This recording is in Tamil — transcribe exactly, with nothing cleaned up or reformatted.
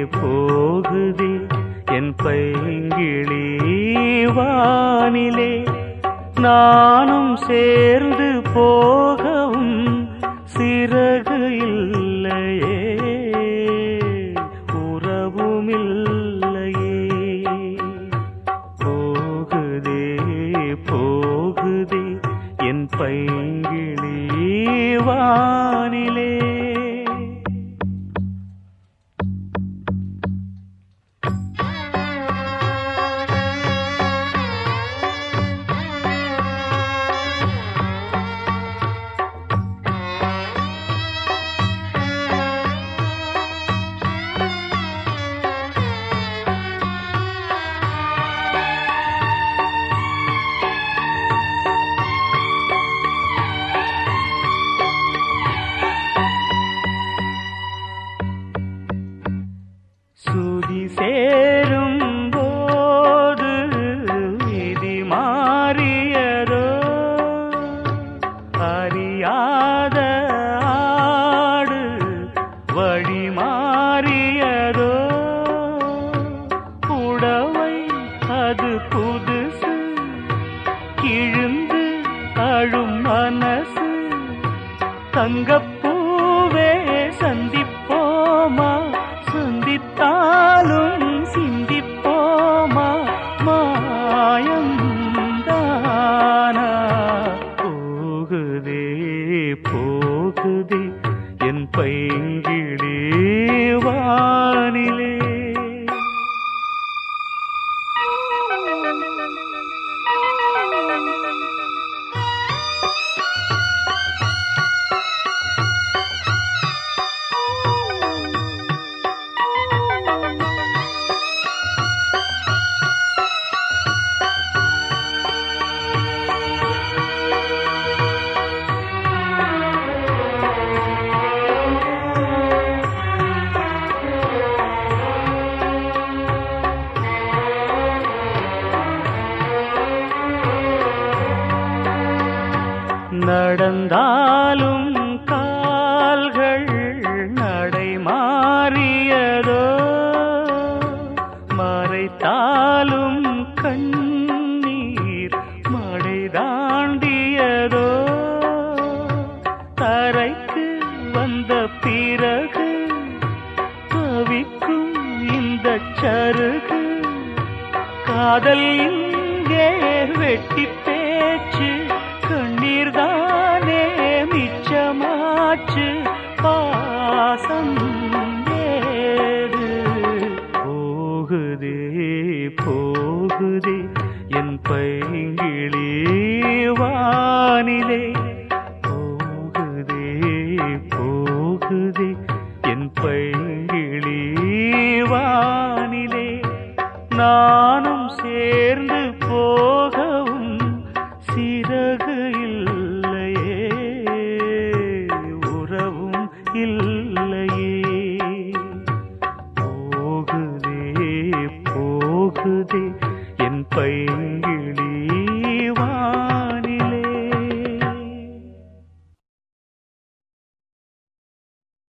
போகுதே என் பைங்கிளி வானிலே. நானும் சேர்ந்து போகவும் சிறகு இல்லையே, உறவுமில்லையே. போகுதே போகுதே என் பைங்கிளி வானிலே. சுதி சேரும் போது விதி மாறியதோ, அறியாத ஆடு வழி மாறியதோ. புடவை அது புதுசு, கிழிந்து அழும் மனசு. தங்கப்பூவே சந்திப்போமா, சந்தித்தாலும் சிந்திப்போமா, மாயம்தானா. போகுதே போகுதே என் பைங்கிளி வானிலே. நடந்தாலும் கால்கள் நடை மாறியதோ, மறைத்தாலும் கண்ணீர் மடை தாண்டியதோ. தரைக்கு வந்த பிறகு தவிக்கும் இந்த சருகு. காதல் இங்கே வெட்டி பேச்சு, கண்ணீர் தானே மிச்சமாச்சு. பாசம் ஏது. போகுதே போகுதே என் பைங்கிளி வானிலே. போகுதே போகுதே என் பைங்கிளி வானிலே. நானும் சே